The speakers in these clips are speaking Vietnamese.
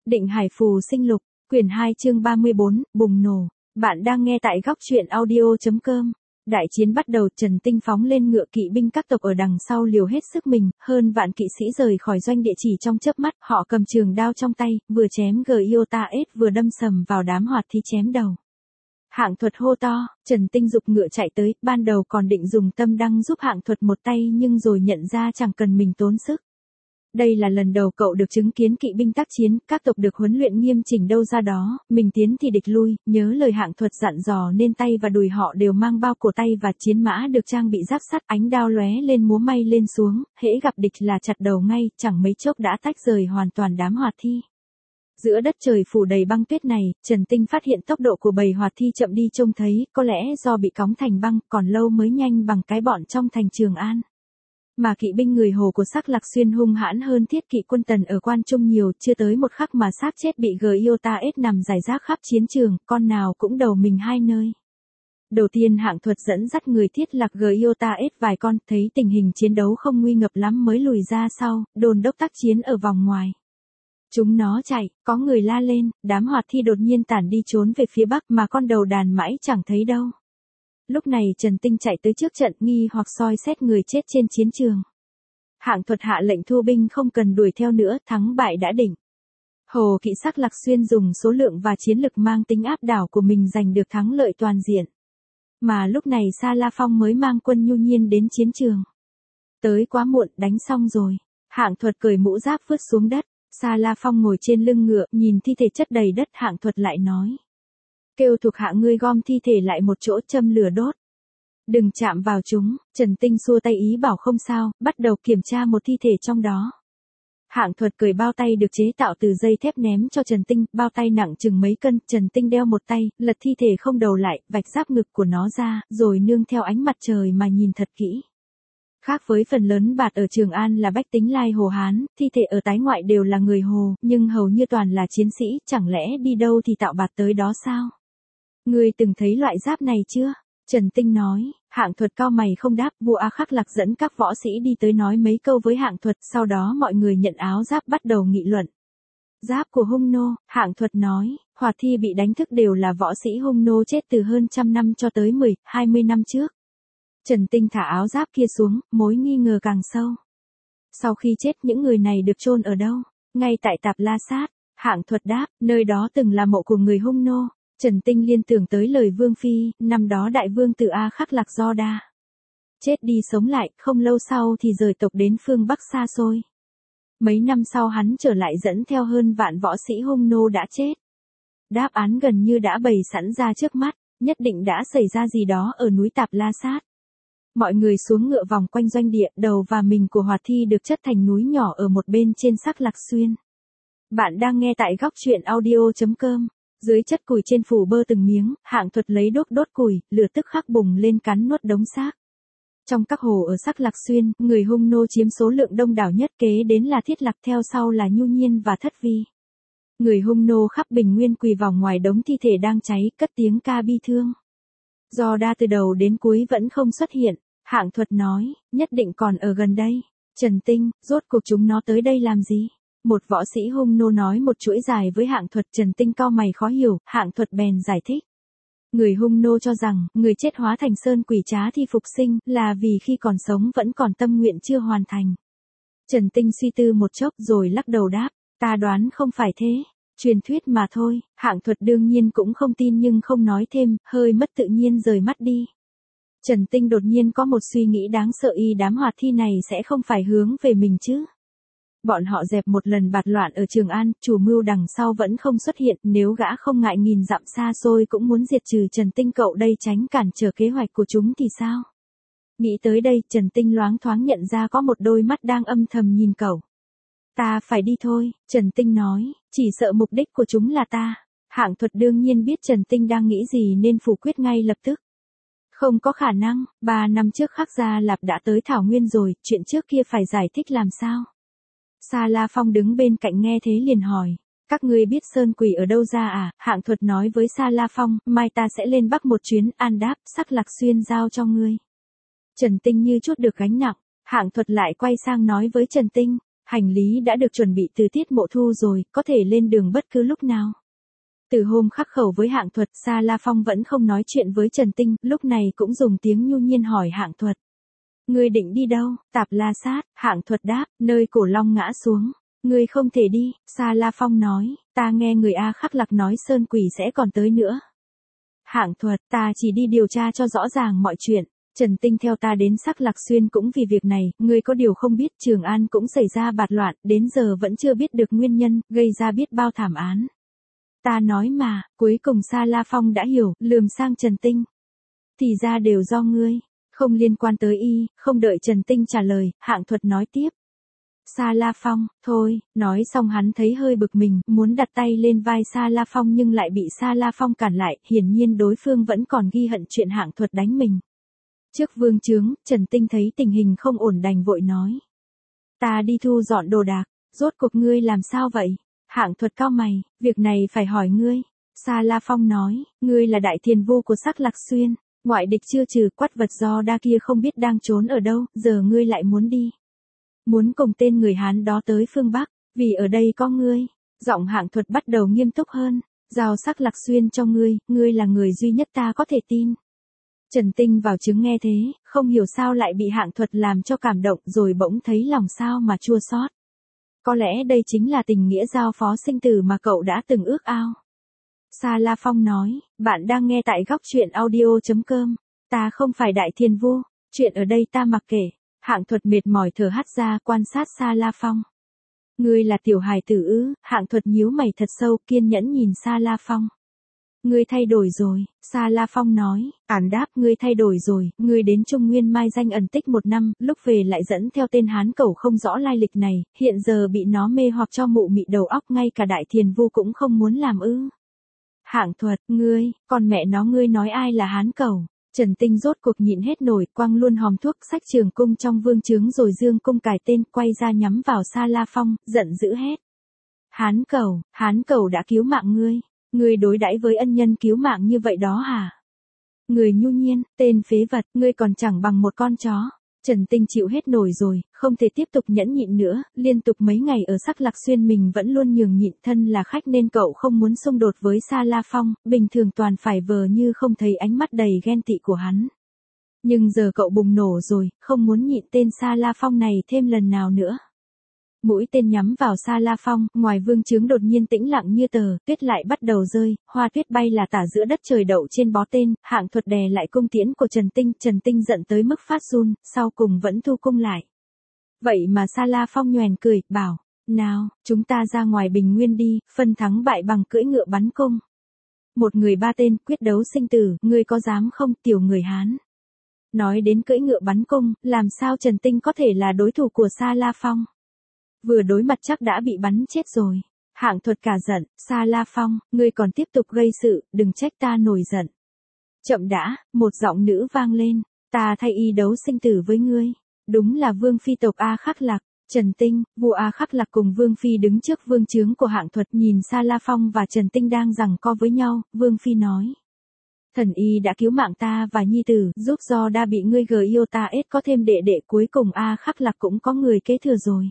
Định Hải Phù Sinh Lục, quyển 2 chương 34, bùng nổ. Bạn đang nghe tại góc truyện audio.com. Đại chiến bắt đầu, Trần Tinh phóng lên ngựa, kỵ binh các tộc ở đằng sau liều hết sức mình, hơn vạn kỵ sĩ rời khỏi doanh địa chỉ trong chớp mắt, họ cầm trường đao trong tay, vừa chém Giotaes vừa đâm sầm vào đám hoạt thi chém đầu. Hạng Thuật hô to, Trần Tinh giục ngựa chạy tới, ban đầu còn định dùng tâm đăng giúp Hạng Thuật một tay nhưng rồi nhận ra chẳng cần mình tốn sức. Đây là lần đầu cậu được chứng kiến kỵ binh tác chiến, các tộc được huấn luyện nghiêm chỉnh đâu ra đó, mình tiến thì địch lui, nhớ lời Hạng Thuật dặn dò nên tay và đùi họ đều mang bao cổ tay và chiến mã được trang bị giáp sắt, ánh đao lóe lên múa may lên xuống, hễ gặp địch là chặt đầu ngay, chẳng mấy chốc đã tách rời hoàn toàn đám hoạt thi. Giữa đất trời phủ đầy băng tuyết này, Trần Tinh phát hiện tốc độ của bầy hoạt thi chậm đi, trông thấy, có lẽ do bị cóng thành băng, còn lâu mới nhanh bằng cái bọn trong thành Trường An. Mà kỵ binh người Hồ của Sắc Lạc Xuyên hung hãn hơn thiết kỵ quân Tần ở Quan Trung nhiều, chưa tới một khắc mà xác chết bị Giotaes nằm rải rác khắp chiến trường, con nào cũng đầu mình hai nơi. Đầu tiên Hạng Thuật dẫn dắt người thiết lạc Giotaes vài con, thấy tình hình chiến đấu không nguy ngập lắm mới lùi ra sau, đồn đốc tác chiến ở vòng ngoài. Chúng nó chạy, có người la lên, đám hoạt thi đột nhiên tản đi trốn về phía bắc mà con đầu đàn mãi chẳng thấy đâu. Lúc này Trần Tinh chạy tới trước trận, nghi hoặc soi xét người chết trên chiến trường. Hạng Thuật hạ lệnh thu binh không cần đuổi theo nữa, thắng bại đã định. Hồ kỵ Sắc Lạc Xuyên dùng số lượng và chiến lực mang tính áp đảo của mình giành được thắng lợi toàn diện. Mà lúc này Sa La Phong mới mang quân nhu nhiên đến chiến trường. Tới quá muộn, đánh xong rồi. Hạng Thuật cởi mũ giáp vứt xuống đất. Sa La Phong ngồi trên lưng ngựa, nhìn thi thể chất đầy đất, Hạng Thuật lại nói. Kêu thuộc hạ ngươi gom thi thể lại một chỗ, châm lửa đốt. Đừng chạm vào chúng. Trần Tinh xua tay ý bảo không sao, bắt đầu kiểm tra một thi thể trong đó. Hạng Thuật cởi bao tay được chế tạo từ dây thép ném cho Trần Tinh, bao tay nặng chừng mấy cân, Trần Tinh đeo một tay, lật thi thể không đầu lại, vạch giáp ngực của nó ra, rồi nương theo ánh mặt trời mà nhìn thật kỹ. Khác với phần lớn bạt ở Trường An là bách tính Lai Hồ Hán, thi thể ở tái ngoại đều là người Hồ, nhưng hầu như toàn là chiến sĩ, chẳng lẽ đi đâu thì tạo bạt tới đó sao? Ngươi từng thấy loại giáp này chưa? Trần Tinh nói. Hạng Thuật cao mày không đáp, vua A Khắc Lạc dẫn các võ sĩ đi tới nói mấy câu với Hạng Thuật, sau đó mọi người nhận áo giáp bắt đầu nghị luận. Giáp của Hung nô, Hạng Thuật nói, hoạt thi bị đánh thức đều là võ sĩ Hung nô chết từ hơn 100 năm cho tới 10, 20 năm trước. Trần Tinh thả áo giáp kia xuống, mối nghi ngờ càng sâu. Sau khi chết những người này được chôn ở đâu? Ngay tại Tạp La Sát. Hạng Thuật đáp, nơi đó từng là mộ của người Hung nô. Trần Tinh liên tưởng tới lời Vương Phi, năm đó đại vương tự A Khắc Lạc Do Đa. Chết đi sống lại, không lâu sau thì rời tộc đến phương Bắc xa xôi. Mấy năm sau hắn trở lại dẫn theo hơn vạn võ sĩ Hung nô đã chết. Đáp án gần như đã bày sẵn ra trước mắt, nhất định đã xảy ra gì đó ở núi Tạp La Sát. Mọi người xuống ngựa vòng quanh doanh địa, đầu và mình của hoạt thi được chất thành núi nhỏ ở một bên trên Sắc Lạc Xuyên. Bạn đang nghe tại góc truyện audio.com. Dưới chất củi trên phủ bơ từng miếng, Hạng Thuật lấy đốt củi, lửa tức khắc bùng lên cắn nuốt đống xác. Trong các hồ ở Sắc Lạc Xuyên, người Hung nô chiếm số lượng đông đảo nhất, kế đến là Thiết Lạc, theo sau là Nhu Nhiên và Thất Vi. Người Hung nô khắp Bình Nguyên quỳ vào ngoài đống thi thể đang cháy, cất tiếng ca bi thương. Do Đa từ đầu đến cuối vẫn không xuất hiện, Hạng Thuật nói, nhất định còn ở gần đây. Trần Tinh, rốt cuộc chúng nó tới đây làm gì? Một võ sĩ Hung nô nói một chuỗi dài với Hạng Thuật. Trần Tinh cau mày khó hiểu, Hạng Thuật bèn giải thích. Người Hung nô cho rằng, người chết hóa thành sơn quỷ trá thi phục sinh, là vì khi còn sống vẫn còn tâm nguyện chưa hoàn thành. Trần Tinh suy tư một chốc rồi lắc đầu đáp, ta đoán không phải thế. Truyền thuyết mà thôi. Hạng Thuật đương nhiên cũng không tin nhưng không nói thêm, hơi mất tự nhiên rời mắt đi. Trần Tinh đột nhiên có một suy nghĩ đáng sợ, đám hoạt thi này sẽ không phải hướng về mình chứ. Bọn họ dẹp một lần bạt loạn ở Trường An, chủ mưu đằng sau vẫn không xuất hiện, nếu gã không ngại nghìn dặm xa xôi cũng muốn diệt trừ Trần Tinh cậu đây tránh cản trở kế hoạch của chúng thì sao? Nghĩ tới đây, Trần Tinh loáng thoáng nhận ra có một đôi mắt đang âm thầm nhìn cậu. Ta phải đi thôi, Trần Tinh nói, chỉ sợ mục đích của chúng là ta. Hạng Thuật đương nhiên biết Trần Tinh đang nghĩ gì nên phủ quyết ngay lập tức. Không có khả năng, 3 năm trước Khắc Gia Lạp đã tới Thảo Nguyên rồi, chuyện trước kia phải giải thích làm sao? Sa La Phong đứng bên cạnh nghe thế liền hỏi, các ngươi biết sơn quỷ ở đâu ra à? Hạng Thuật nói với Sa La Phong, mai ta sẽ lên Bắc một chuyến, An đáp, Sắc Lạc Xuyên giao cho ngươi. Trần Tinh như chút được gánh nặng, Hạng Thuật lại quay sang nói với Trần Tinh, Hành lý đã được chuẩn bị từ Tiết Mộ Thu rồi, có thể lên đường bất cứ lúc nào. Từ hôm khắc khẩu với Hạng Thuật, Sa La Phong vẫn không nói chuyện với Trần Tinh, lúc này cũng dùng tiếng nhu nhiên hỏi Hạng Thuật. Ngươi định đi đâu? Tạp La Sát, Hạng Thuật đáp, nơi Cổ Long ngã xuống. Ngươi không thể đi, Sa La Phong nói, ta nghe người A Khắc Lạc nói Sơn Quỷ sẽ còn tới nữa. Hạng Thuật, ta chỉ đi điều tra cho rõ ràng mọi chuyện. Trần Tinh theo ta đến Sắc Lạc Xuyên cũng vì việc này, ngươi có điều không biết Trường An cũng xảy ra bạt loạn, đến giờ vẫn chưa biết được nguyên nhân, gây ra biết bao thảm án. Ta nói mà, cuối cùng Sa La Phong đã hiểu, lườm sang Trần Tinh. Thì ra đều do ngươi, không liên quan tới y, không đợi Trần Tinh trả lời, Hạng Thuật nói tiếp. Sa La Phong, thôi, nói xong hắn thấy hơi bực mình, muốn đặt tay lên vai Sa La Phong nhưng lại bị Sa La Phong cản lại, hiển nhiên đối phương vẫn còn ghi hận chuyện Hạng Thuật đánh mình. Trước vương trướng, Trần Tinh thấy tình hình không ổn đành vội nói. Ta đi thu dọn đồ đạc, rốt cuộc ngươi làm sao vậy? Hạng Thuật cau mày, việc này phải hỏi ngươi. Sa La Phong nói, ngươi là đại thiền vu của Sắc Lạc Xuyên, ngoại địch chưa trừ, quát vật do đa kia không biết đang trốn ở đâu, giờ ngươi lại muốn đi. Muốn cùng tên người Hán đó tới phương Bắc, vì ở đây có ngươi. Giọng Hạng Thuật bắt đầu nghiêm túc hơn, giao Sắc Lạc Xuyên cho ngươi là người duy nhất ta có thể tin. Trần Tinh vào chứng nghe thế, không hiểu sao lại bị Hạng Thuật làm cho cảm động rồi bỗng thấy lòng sao mà chua xót. Có lẽ đây chính là tình nghĩa giao phó sinh tử mà cậu đã từng ước ao. Sa La Phong nói, bạn đang nghe tại góc truyện audio.com. Ta không phải đại thiền vu, chuyện ở đây ta mặc kệ. Hạng Thuật mệt mỏi thở hắt ra quan sát Sa La Phong. Ngươi là tiểu hài tử ư? Hạng Thuật nhíu mày thật sâu kiên nhẫn nhìn Sa La Phong. Ngươi thay đổi rồi, Sa La Phong nói, đáp ngươi thay đổi rồi, ngươi đến Trung Nguyên mai danh ẩn tích 1 năm, lúc về lại dẫn theo tên Hán cẩu không rõ lai lịch này, hiện giờ bị nó mê hoặc cho mụ mị đầu óc ngay cả đại thiền vu cũng không muốn làm ư. Hạng Thuật, ngươi, còn mẹ nó ngươi nói ai là Hán cẩu? Trần Tinh rốt cuộc nhịn hết nổi, quăng luôn hòm thuốc sách trường cung trong vương trướng rồi dương cung cài tên, quay ra nhắm vào Sa La Phong, giận dữ hét. Hán cẩu đã cứu mạng ngươi. Ngươi đối đãi với ân nhân cứu mạng như vậy đó hả? Người nhu nhiên, tên phế vật, ngươi còn chẳng bằng một con chó. Trần Tinh chịu hết nổi rồi, không thể tiếp tục nhẫn nhịn nữa, liên tục mấy ngày ở Sắc Lạc Xuyên mình vẫn luôn nhường nhịn, thân là khách nên cậu không muốn xung đột với Sa La Phong, bình thường toàn phải vờ như không thấy ánh mắt đầy ghen tị của hắn. Nhưng giờ cậu bùng nổ rồi, không muốn nhịn tên Sa La Phong này thêm lần nào nữa. Mũi tên nhắm vào Sa La Phong, ngoài vương trướng đột nhiên tĩnh lặng như tờ, tuyết lại bắt đầu rơi, hoa tuyết bay là tả giữa đất trời đậu trên bó tên, Hạng Thuật đè lại cung tiễn của Trần Tinh giận tới mức phát run, sau cùng vẫn thu cung lại. Vậy mà Sa La Phong nhoẻn cười, bảo, nào, chúng ta ra ngoài bình nguyên đi, phân thắng bại bằng cưỡi ngựa bắn cung. Một người 3 tên, quyết đấu sinh tử, ngươi có dám không, tiểu người Hán. Nói đến cưỡi ngựa bắn cung, làm sao Trần Tinh có thể là đối thủ của Sa La Phong? Vừa đối mặt chắc đã bị bắn chết rồi. Hạng Thuật cả giận, Sa La Phong, ngươi còn tiếp tục gây sự, đừng trách ta nổi giận. Chậm đã, một giọng nữ vang lên, ta thay y đấu sinh tử với ngươi. Đúng là Vương Phi tộc A Khắc Lạc. Trần Tinh, vua A Khắc Lạc cùng Vương Phi đứng trước vương trướng của Hạng Thuật nhìn Sa La Phong và Trần Tinh đang giằng co với nhau, Vương Phi nói. Thần y đã cứu mạng ta và nhi tử, giúp do đa bị ngươi yêu ta ết có thêm đệ đệ cuối cùng A Khắc Lạc cũng có người kế thừa rồi.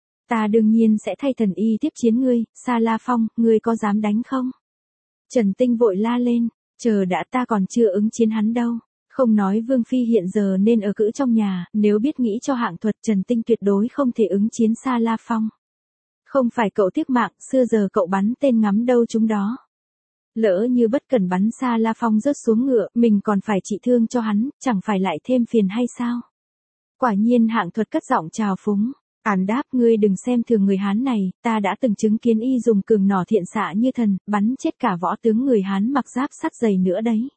Ta đương nhiên sẽ thay thần y tiếp chiến ngươi, Sa La Phong, ngươi có dám đánh không? Trần Tinh vội la lên, chờ đã ta còn chưa ứng chiến hắn đâu. Không nói Vương Phi hiện giờ nên ở cữ trong nhà, nếu biết nghĩ cho Hạng Thuật Trần Tinh tuyệt đối không thể ứng chiến Sa La Phong. Không phải cậu tiếc mạng, xưa giờ cậu bắn tên ngắm đâu chúng đó. Lỡ như bất cẩn bắn Sa La Phong rớt xuống ngựa, mình còn phải trị thương cho hắn, chẳng phải lại thêm phiền hay sao? Quả nhiên Hạng Thuật cất giọng trào phúng. Đáp ngươi đừng xem thường người Hán này, ta đã từng chứng kiến y dùng cường nỏ thiện xạ như thần, bắn chết cả võ tướng người Hán mặc giáp sắt dày nữa đấy.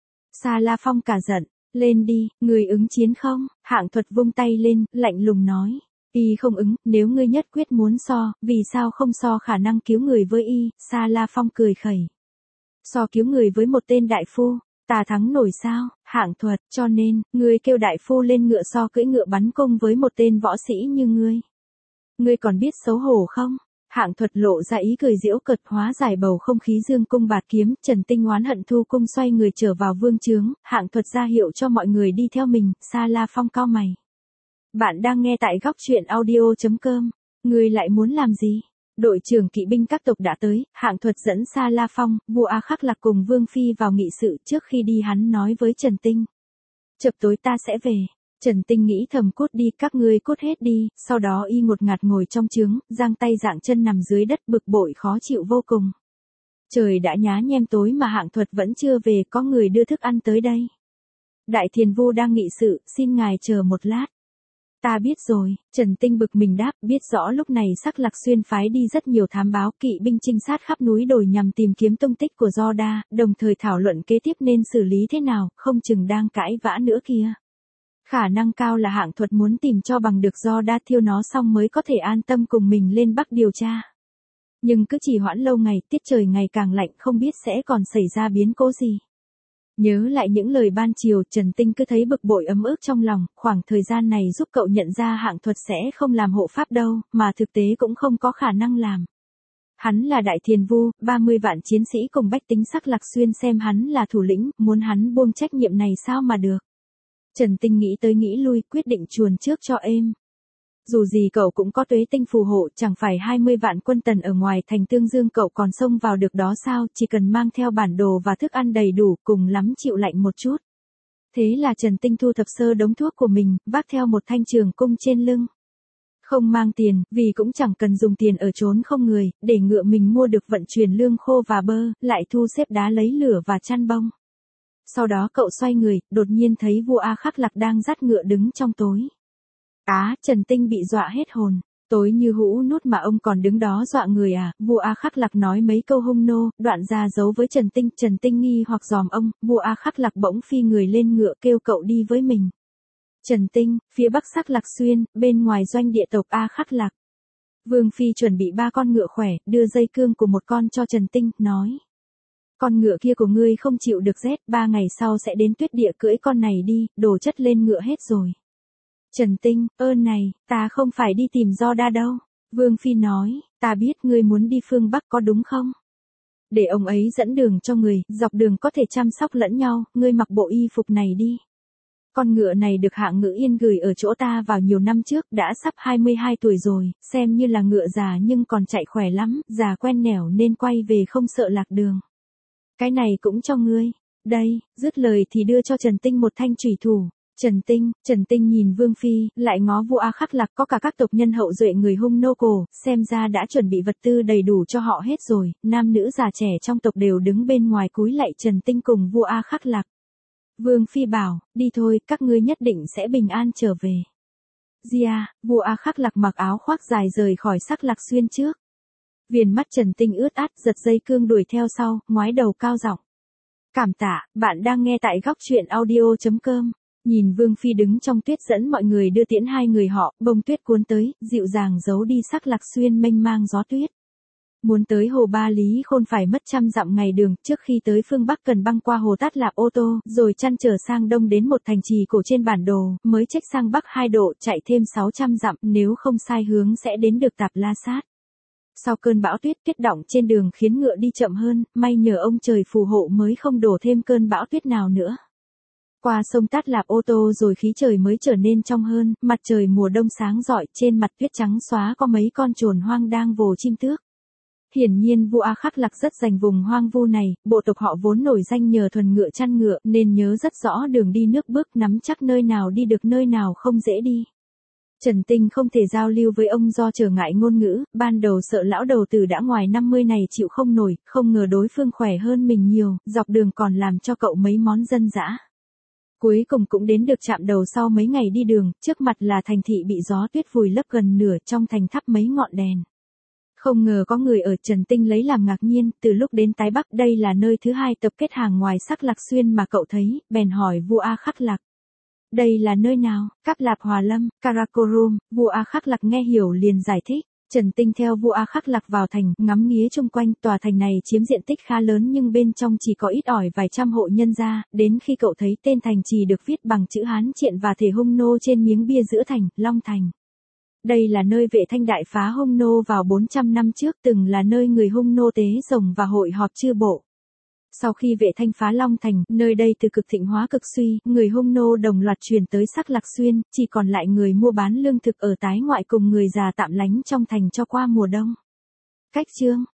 Sa La Phong cả giận, lên đi, ngươi ứng chiến không? Hạng Thuật vung tay lên, lạnh lùng nói. Y không ứng, nếu ngươi nhất quyết muốn so, vì sao không so khả năng cứu người với y? Sa La Phong cười khẩy. So cứu người với một tên đại phu, ta thắng nổi sao? Hạng Thuật, cho nên, ngươi kêu đại phu lên ngựa so cưỡi ngựa bắn cung với một tên võ sĩ như ngươi. Ngươi còn biết xấu hổ không? Hạng Thuật lộ ra ý cười giễu cợt hóa giải bầu không khí dương cung bạt kiếm, Trần Tinh oán hận thu cung xoay người trở vào vương trướng, Hạng Thuật ra hiệu cho mọi người đi theo mình, Sa La Phong cau mày. Bạn đang nghe tại góc truyện audio.com. Ngươi lại muốn làm gì? Đội trưởng kỵ binh các tộc đã tới, Hạng Thuật dẫn Sa La Phong, vua A Khắc Lạc cùng Vương Phi vào nghị sự. Trước khi đi hắn nói với Trần Tinh. Chập tối ta sẽ về. Trần Tinh nghĩ thầm, cút đi, các ngươi cút hết đi. Sau đó y ngột ngạt ngồi trong trướng, giang tay dạng chân nằm dưới đất, bực bội khó chịu vô cùng. Trời đã nhá nhem tối mà Hạng Thuật vẫn chưa về, có người đưa thức ăn tới đây. Đại Thiền Vu đang nghị sự, xin ngài chờ một lát. Ta biết rồi, Trần Tinh bực mình đáp, biết rõ lúc này Sắc Lạc Xuyên phái đi rất nhiều thám báo, kỵ binh trinh sát khắp núi đồi nhằm tìm kiếm tung tích của Yoda, đồng thời thảo luận kế tiếp nên xử lý thế nào, không chừng đang cãi vã nữa kìa. Khả năng cao là Hạng Thuật muốn tìm cho bằng được Yoda, thiêu nó xong mới có thể an tâm cùng mình lên Bắc điều tra. Nhưng cứ trì hoãn lâu ngày, tiết trời ngày càng lạnh, không biết sẽ còn xảy ra biến cố gì. Nhớ lại những lời ban chiều, Trần Tinh cứ thấy bực bội ấm ức trong lòng, khoảng thời gian này giúp cậu nhận ra Hạng Thuật sẽ không làm hộ pháp đâu, mà thực tế cũng không có khả năng làm. Hắn là Đại Thiền Vu, 30 vạn chiến sĩ cùng bách tính Sắc Lạc Xuyên xem hắn là thủ lĩnh, muốn hắn buông trách nhiệm này sao mà được. Trần Tinh nghĩ tới nghĩ lui, quyết định chuồn trước cho êm. Dù gì cậu cũng có Tuế Tinh phù hộ, chẳng phải 20 vạn quân Tần ở ngoài thành Tương Dương cậu còn xông vào được đó sao, chỉ cần mang theo bản đồ và thức ăn đầy đủ, cùng lắm chịu lạnh một chút. Thế là Trần Tinh thu thập sơ đống thuốc của mình, vác theo một thanh trường cung trên lưng. Không mang tiền, vì cũng chẳng cần dùng tiền ở chốn không người, để ngựa mình mua được vận chuyển lương khô và bơ, lại thu xếp đá lấy lửa và chăn bông. Sau đó cậu xoay người, đột nhiên thấy vua A Khắc Lạc đang dắt ngựa đứng trong tối. Trần Tinh bị dọa hết hồn. Tối như hũ nút mà ông còn đứng đó dọa người à? Vua A Khắc Lạc nói mấy câu hung nô, đoạn ra giấu với Trần Tinh. Trần Tinh nghi hoặc dòm ông, vua A Khắc Lạc bỗng phi người lên ngựa kêu cậu đi với mình. Trần Tinh, phía bắc Sắc Lạc Xuyên, bên ngoài doanh địa tộc A Khắc Lạc. Vương Phi chuẩn bị 3 con ngựa khỏe, đưa dây cương của một con cho Trần Tinh, nói. Con ngựa kia của ngươi không chịu được rét, 3 ngày sau sẽ đến tuyết địa, cưỡi con này đi, đồ chất lên ngựa hết rồi. Trần Tinh, ơn này, ta không phải đi tìm Yoda đâu. Vương Phi nói, ta biết ngươi muốn đi phương Bắc có đúng không? Để ông ấy dẫn đường cho người, dọc đường có thể chăm sóc lẫn nhau, ngươi mặc bộ y phục này đi. Con ngựa này được Hạng Ngữ Yên gửi ở chỗ ta vào nhiều năm trước, đã sắp 22 tuổi rồi, xem như là ngựa già nhưng còn chạy khỏe lắm, già quen nẻo nên quay về không sợ lạc đường. Cái này cũng cho ngươi. Đây, dứt lời thì đưa cho Trần Tinh một thanh chủy thủ. Trần Tinh nhìn Vương Phi, lại ngó vua A Khắc Lạc, có cả các tộc nhân hậu duệ người Hung nô cổ, xem ra đã chuẩn bị vật tư đầy đủ cho họ hết rồi, nam nữ già trẻ trong tộc đều đứng bên ngoài cúi lạy Trần Tinh cùng vua A Khắc Lạc. Vương Phi bảo, đi thôi, các ngươi nhất định sẽ bình an trở về. Vua A Khắc Lạc mặc áo khoác dài rời khỏi Sắc Lạc Xuyên trước. Viền mắt Trần Tinh ướt át, giật dây cương đuổi theo sau, ngoái đầu cao giọng. Cảm tạ, bạn đang nghe tại góc truyện audio.com. Nhìn Vương Phi đứng trong tuyết dẫn mọi người đưa tiễn hai người họ, bông tuyết cuốn tới, dịu dàng giấu đi Sắc Lạc Xuyên mênh mang gió tuyết. Muốn tới hồ Ba Lý Khôn phải mất 100 dặm ngày đường, trước khi tới phương Bắc cần băng qua hồ Tát Lạp ô tô, rồi chăn trở sang đông đến một thành trì cổ trên bản đồ, mới chếch sang Bắc 2 độ, chạy thêm 600 dặm, nếu không sai hướng sẽ đến được Tạp La Sát. Sau cơn bão tuyết, tuyết đọng trên đường khiến ngựa đi chậm hơn, may nhờ ông trời phù hộ mới không đổ thêm cơn bão tuyết nào nữa. Qua sông Tát Lạp ô tô rồi khí trời mới trở nên trong hơn, mặt trời mùa đông sáng rọi, trên mặt tuyết trắng xóa có mấy con trồn hoang đang vồ chim tước. Hiển nhiên vua A Khắc Lạc rất dành vùng hoang vu này, bộ tộc họ vốn nổi danh nhờ thuần ngựa chăn ngựa, nên nhớ rất rõ đường đi nước bước, nắm chắc nơi nào đi được nơi nào không dễ đi. Trần Tinh không thể giao lưu với ông do trở ngại ngôn ngữ, ban đầu sợ lão đầu tử đã ngoài 50 này chịu không nổi, không ngờ đối phương khỏe hơn mình nhiều, dọc đường còn làm cho cậu mấy món dân dã. Cuối cùng cũng đến được trạm đầu sau mấy ngày đi đường, trước mặt là thành thị bị gió tuyết vùi lấp gần nửa, trong thành thắp mấy ngọn đèn. Không ngờ có người ở, Trần Tinh lấy làm ngạc nhiên, từ lúc đến Tái Bắc đây là nơi thứ hai tập kết hàng ngoài Sắc Lạc Xuyên mà cậu thấy, bèn hỏi vua A Khắc Lạc. Đây là nơi nào? Cáp Lạp Hòa Lâm, Karakorum, vua A Khắc Lạc nghe hiểu liền giải thích. Trần Tinh theo vua A Khắc Lạc vào thành, ngắm nghía chung quanh, tòa thành này chiếm diện tích khá lớn nhưng bên trong chỉ có ít ỏi vài trăm hộ nhân gia, đến khi cậu thấy tên thành trì được viết bằng chữ Hán triện và thể Hung nô trên miếng bia giữa thành, Long Thành. Đây là nơi Vệ Thanh đại phá Hung nô vào 400 năm trước, từng là nơi người Hung nô tế rồng và hội họp chư bộ. Sau khi vệ thanh phá Long Thành, nơi đây từ cực thịnh hóa cực suy, người Hung nô đồng loạt truyền tới Sắc Lạc Xuyên, chỉ còn lại người mua bán lương thực ở tái ngoại cùng người già tạm lánh trong thành cho qua mùa đông. Cách chương